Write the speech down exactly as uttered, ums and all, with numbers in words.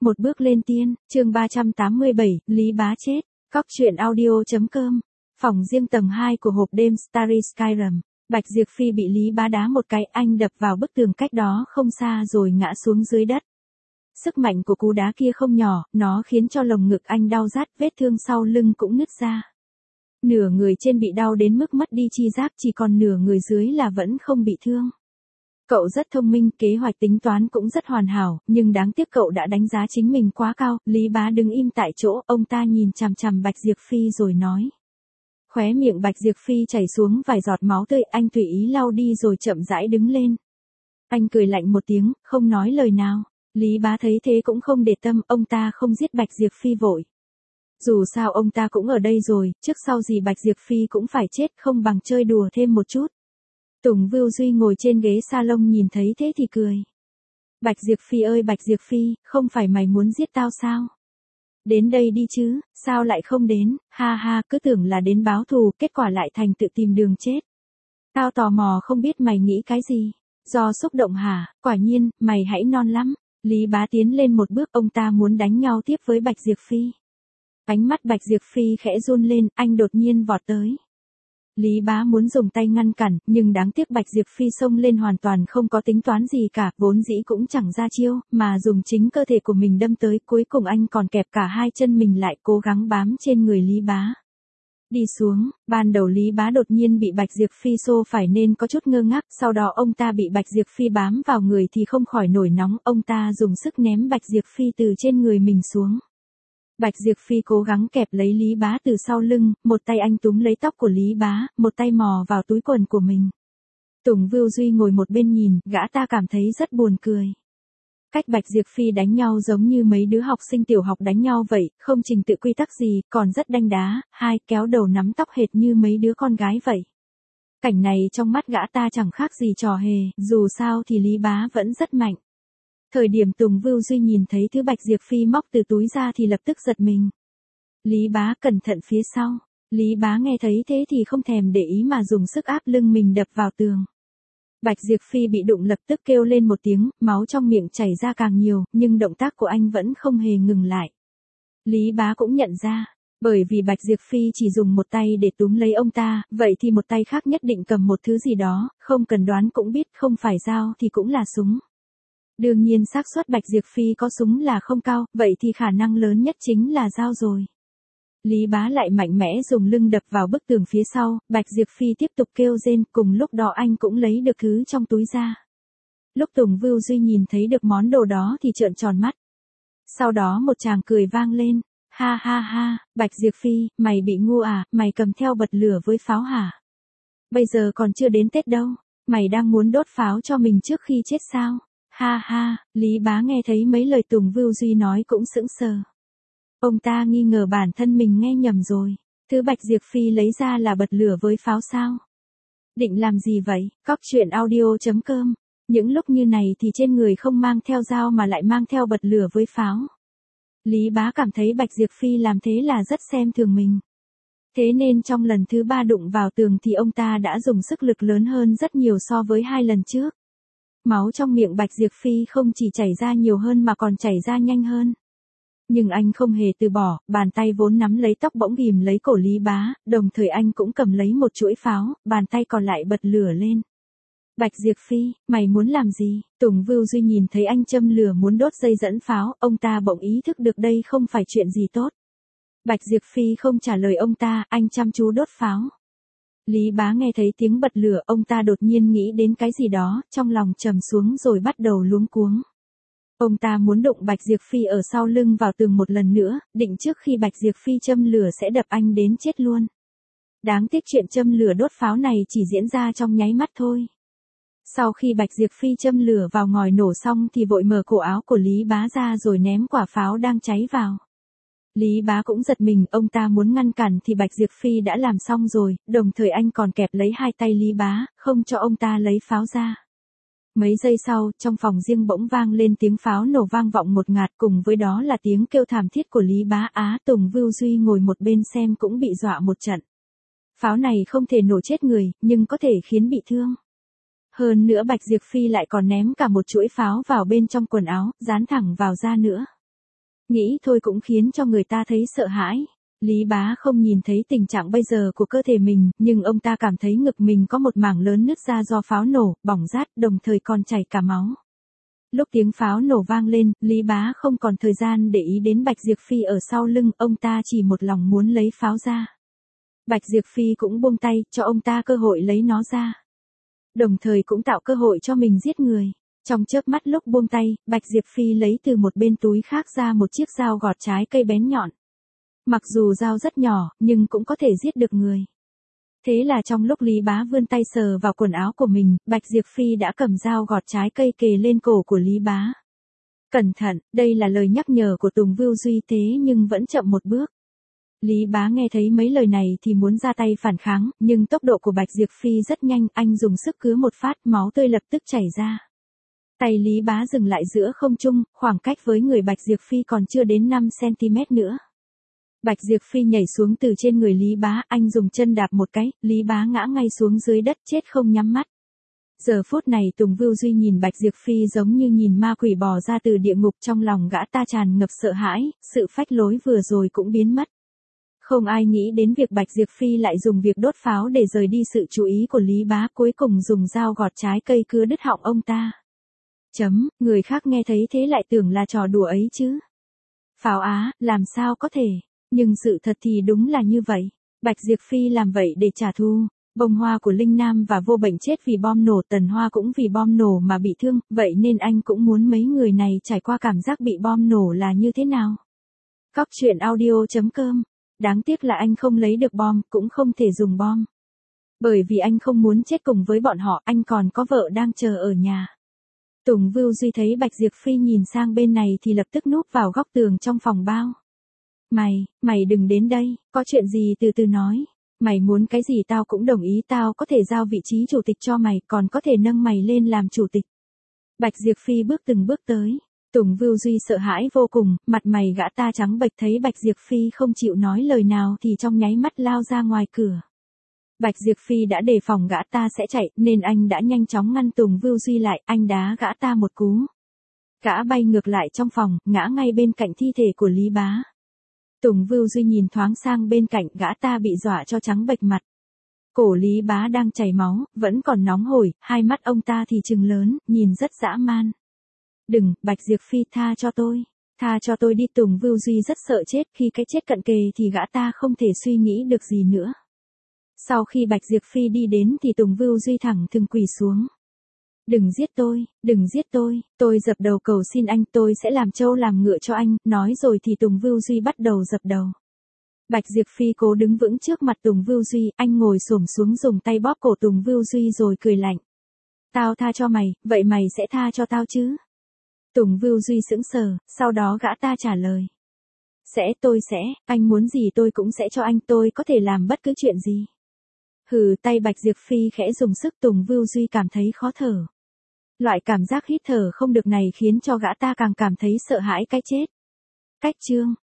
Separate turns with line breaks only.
Một bước lên tiên, chương ba trăm tám mươi bảy, Lý Bá chết. Cóc truyện audio.com. Phòng riêng tầng hai của hộp đêm Starry Skyrim. Bạch Diệp Phi bị Lý Bá đá một cái, anh đập vào bức tường cách đó không xa rồi ngã xuống dưới đất. Sức mạnh của cú đá kia không nhỏ, nó khiến cho lồng ngực anh đau rát, vết thương sau lưng cũng nứt ra. Nửa người trên bị đau đến mức mất đi chi giác, chỉ còn nửa người dưới là vẫn không bị thương. Cậu rất thông minh, kế hoạch tính toán cũng rất hoàn hảo, nhưng đáng tiếc cậu đã đánh giá chính mình quá cao. Lý Bá đứng im tại chỗ, ông ta nhìn chằm chằm Bạch Diệp Phi rồi nói. Khóe miệng Bạch Diệp Phi chảy xuống vài giọt máu tươi, anh tùy ý lau đi rồi chậm rãi đứng lên. Anh cười lạnh một tiếng, không nói lời nào. Lý Bá thấy thế cũng không để tâm, ông ta không giết Bạch Diệp Phi vội. Dù sao ông ta cũng ở đây rồi, trước sau gì Bạch Diệp Phi cũng phải chết, không bằng chơi đùa thêm một chút. Tùng Vưu Duy ngồi trên ghế salon nhìn thấy thế thì cười. Bạch Diệp Phi ơi Bạch Diệp Phi, không phải mày muốn giết tao sao? Đến đây đi chứ, sao lại không đến, ha ha, cứ tưởng là đến báo thù, kết quả lại thành tự tìm đường chết. Tao tò mò không biết mày nghĩ cái gì, do xúc động hả, quả nhiên, mày hãy non lắm. Lý Bá tiến lên một bước, ông ta muốn đánh nhau tiếp với Bạch Diệp Phi. Ánh mắt Bạch Diệp Phi khẽ run lên, anh đột nhiên vọt tới. Lý Bá muốn dùng tay ngăn cản, nhưng đáng tiếc Bạch Diệp Phi xông lên hoàn toàn không có tính toán gì cả, vốn dĩ cũng chẳng ra chiêu, mà dùng chính cơ thể của mình đâm tới, cuối cùng anh còn kẹp cả hai chân mình lại, cố gắng bám trên người Lý Bá. Đi xuống, ban đầu Lý Bá đột nhiên bị Bạch Diệp Phi xô phải nên có chút ngơ ngác, sau đó ông ta bị Bạch Diệp Phi bám vào người thì không khỏi nổi nóng, ông ta dùng sức ném Bạch Diệp Phi từ trên người mình xuống. Bạch Diệp Phi cố gắng kẹp lấy Lý Bá từ sau lưng, một tay anh túm lấy tóc của Lý Bá, một tay mò vào túi quần của mình. Tùng Vưu Duy ngồi một bên nhìn, gã ta cảm thấy rất buồn cười. Cách Bạch Diệp Phi đánh nhau giống như mấy đứa học sinh tiểu học đánh nhau vậy, không trình tự quy tắc gì, còn rất đanh đá, hai kéo đầu nắm tóc hệt như mấy đứa con gái vậy. Cảnh này trong mắt gã ta chẳng khác gì trò hề, dù sao thì Lý Bá vẫn rất mạnh. Thời điểm Tùng Vưu Duy nhìn thấy thứ Bạch Diệp Phi móc từ túi ra thì lập tức giật mình. Lý Bá cẩn thận phía sau. Lý Bá nghe thấy thế thì không thèm để ý mà dùng sức áp lưng mình đập vào tường. Bạch Diệp Phi bị đụng lập tức kêu lên một tiếng, máu trong miệng chảy ra càng nhiều, nhưng động tác của anh vẫn không hề ngừng lại. Lý Bá cũng nhận ra, bởi vì Bạch Diệp Phi chỉ dùng một tay để túm lấy ông ta, vậy thì một tay khác nhất định cầm một thứ gì đó, không cần đoán cũng biết không phải dao thì cũng là súng. Đương nhiên xác suất Bạch Diệp Phi có súng là không cao, vậy thì khả năng lớn nhất chính là dao rồi. Lý Bá lại mạnh mẽ dùng lưng đập vào bức tường phía sau, Bạch Diệp Phi tiếp tục kêu rên, cùng lúc đó anh cũng lấy được thứ trong túi ra. Lúc Tùng Vưu Duy nhìn thấy được món đồ đó thì trợn tròn mắt. Sau đó một tràng cười vang lên, ha ha ha, Bạch Diệp Phi, mày bị ngu à, mày cầm theo bật lửa với pháo hả? Bây giờ còn chưa đến Tết đâu, mày đang muốn đốt pháo cho mình trước khi chết sao? Ha ha, Lý Bá nghe thấy mấy lời Tùng Vưu Duy nói cũng sững sờ. Ông ta nghi ngờ bản thân mình nghe nhầm rồi. Thứ Bạch Diệp Phi lấy ra là bật lửa với pháo sao? Định làm gì vậy? Cóc truyện audio.com. Những lúc như này thì trên người không mang theo dao mà lại mang theo bật lửa với pháo. Lý Bá cảm thấy Bạch Diệp Phi làm thế là rất xem thường mình. Thế nên trong lần thứ ba đụng vào tường thì ông ta đã dùng sức lực lớn hơn rất nhiều so với hai lần trước. Máu trong miệng Bạch Diệp Phi không chỉ chảy ra nhiều hơn mà còn chảy ra nhanh hơn. Nhưng anh không hề từ bỏ, bàn tay vốn nắm lấy tóc bỗng ghìm lấy cổ Lý Bá, đồng thời anh cũng cầm lấy một chuỗi pháo, bàn tay còn lại bật lửa lên. Bạch Diệp Phi, mày muốn làm gì? Tùng Vưu Duy nhìn thấy anh châm lửa muốn đốt dây dẫn pháo, ông ta bỗng ý thức được đây không phải chuyện gì tốt. Bạch Diệp Phi không trả lời ông ta, anh chăm chú đốt pháo. Lý Bá nghe thấy tiếng bật lửa, ông ta đột nhiên nghĩ đến cái gì đó, trong lòng trầm xuống rồi bắt đầu luống cuống. Ông ta muốn đụng Bạch Diệp Phi ở sau lưng vào tường một lần nữa, định trước khi Bạch Diệp Phi châm lửa sẽ đập anh đến chết luôn. Đáng tiếc chuyện châm lửa đốt pháo này chỉ diễn ra trong nháy mắt thôi. Sau khi Bạch Diệp Phi châm lửa vào ngòi nổ xong thì vội mở cổ áo của Lý Bá ra rồi ném quả pháo đang cháy vào. Lý Bá cũng giật mình, ông ta muốn ngăn cản thì Bạch Diệp Phi đã làm xong rồi, đồng thời anh còn kẹp lấy hai tay Lý Bá, không cho ông ta lấy pháo ra. Mấy giây sau, trong phòng riêng bỗng vang lên tiếng pháo nổ vang vọng một ngạt, cùng với đó là tiếng kêu thảm thiết của Lý Bá. Á, Tùng Vưu Duy ngồi một bên xem cũng bị dọa một trận. Pháo này không thể nổ chết người, nhưng có thể khiến bị thương. Hơn nữa Bạch Diệp Phi lại còn ném cả một chuỗi pháo vào bên trong quần áo, dán thẳng vào da nữa. Nghĩ thôi cũng khiến cho người ta thấy sợ hãi. Lý Bá không nhìn thấy tình trạng bây giờ của cơ thể mình, nhưng ông ta cảm thấy ngực mình có một mảng lớn nứt ra do pháo nổ, bỏng rát, đồng thời còn chảy cả máu. Lúc tiếng pháo nổ vang lên, Lý Bá không còn thời gian để ý đến Bạch Diệp Phi ở sau lưng, ông ta chỉ một lòng muốn lấy pháo ra. Bạch Diệp Phi cũng buông tay, cho ông ta cơ hội lấy nó ra. Đồng thời cũng tạo cơ hội cho mình giết người. Trong chớp mắt lúc buông tay, Bạch Diệp Phi lấy từ một bên túi khác ra một chiếc dao gọt trái cây bén nhọn. Mặc dù dao rất nhỏ, nhưng cũng có thể giết được người. Thế là trong lúc Lý Bá vươn tay sờ vào quần áo của mình, Bạch Diệp Phi đã cầm dao gọt trái cây kề lên cổ của Lý Bá. Cẩn thận, đây là lời nhắc nhở của Tùng Vưu Duy thế nhưng vẫn chậm một bước. Lý Bá nghe thấy mấy lời này thì muốn ra tay phản kháng, nhưng tốc độ của Bạch Diệp Phi rất nhanh, anh dùng sức cứa một phát, máu tươi lập tức chảy ra. Tay Lý Bá dừng lại giữa không trung, khoảng cách với người Bạch Diệp Phi còn chưa đến năm xăng-ti-mét nữa. Bạch Diệp Phi nhảy xuống từ trên người Lý Bá, anh dùng chân đạp một cái, Lý Bá ngã ngay xuống dưới đất chết không nhắm mắt. Giờ phút này Tùng Vưu Duy nhìn Bạch Diệp Phi giống như nhìn ma quỷ bò ra từ địa ngục, trong lòng gã ta tràn ngập sợ hãi, sự phách lối vừa rồi cũng biến mất. Không ai nghĩ đến việc Bạch Diệp Phi lại dùng việc đốt pháo để rời đi sự chú ý của Lý Bá, cuối cùng dùng dao gọt trái cây cưa đứt họng ông ta. Chấm, người khác nghe thấy thế lại tưởng là trò đùa ấy chứ. Pháo á, làm sao có thể, nhưng sự thật thì đúng là như vậy. Bạch Diệp Phi làm vậy để trả thù. Bông Hoa của Linh Nam và Vô Bệnh chết vì bom nổ, Tần Hoa cũng vì bom nổ mà bị thương, vậy nên anh cũng muốn mấy người này trải qua cảm giác bị bom nổ là như thế nào. Cóc truyện audio chấm com. Đáng tiếc là anh không lấy được bom, cũng không thể dùng bom. Bởi vì anh không muốn chết cùng với bọn họ, anh còn có vợ đang chờ ở nhà. Tùng Vưu Duy thấy Bạch Diệp Phi nhìn sang bên này thì lập tức núp vào góc tường trong phòng bao. Mày, mày đừng đến đây, có chuyện gì từ từ nói. Mày muốn cái gì tao cũng đồng ý, tao có thể giao vị trí chủ tịch cho mày, còn có thể nâng mày lên làm chủ tịch. Bạch Diệp Phi bước từng bước tới. Tùng Vưu Duy sợ hãi vô cùng, mặt mày gã ta trắng bệch, thấy Bạch Diệp Phi không chịu nói lời nào thì trong nháy mắt lao ra ngoài cửa. Bạch Diệp Phi đã đề phòng gã ta sẽ chạy, nên anh đã nhanh chóng ngăn Tùng Vưu Duy lại, anh đá gã ta một cú. Gã bay ngược lại trong phòng, ngã ngay bên cạnh thi thể của Lý Bá. Tùng Vưu Duy nhìn thoáng sang bên cạnh, gã ta bị dọa cho trắng bệch mặt. Cổ Lý Bá đang chảy máu, vẫn còn nóng hổi, hai mắt ông ta thì trừng lớn, nhìn rất dã man. Đừng, Bạch Diệp Phi, tha cho tôi. Tha cho tôi đi. Tùng Vưu Duy rất sợ chết, khi cái chết cận kề thì gã ta không thể suy nghĩ được gì nữa. Sau khi Bạch Diệp Phi đi đến thì Tùng Vưu Duy thẳng thừng quỳ xuống. Đừng giết tôi, đừng giết tôi, tôi dập đầu cầu xin anh, tôi sẽ làm trâu làm ngựa cho anh, nói rồi thì Tùng Vưu Duy bắt đầu dập đầu. Bạch Diệp Phi cố đứng vững trước mặt Tùng Vưu Duy, anh ngồi xổm xuống dùng tay bóp cổ Tùng Vưu Duy rồi cười lạnh. Tao tha cho mày, vậy mày sẽ tha cho tao chứ? Tùng Vưu Duy sững sờ, sau đó gã ta trả lời. Sẽ, tôi sẽ, anh muốn gì tôi cũng sẽ cho anh, tôi có thể làm bất cứ chuyện gì. Hừ, tay Bạch Diệp Phi khẽ dùng sức, Tùng Vưu Duy cảm thấy khó thở. Loại cảm giác hít thở không được này khiến cho gã ta càng cảm thấy sợ hãi cái chết. Cách chương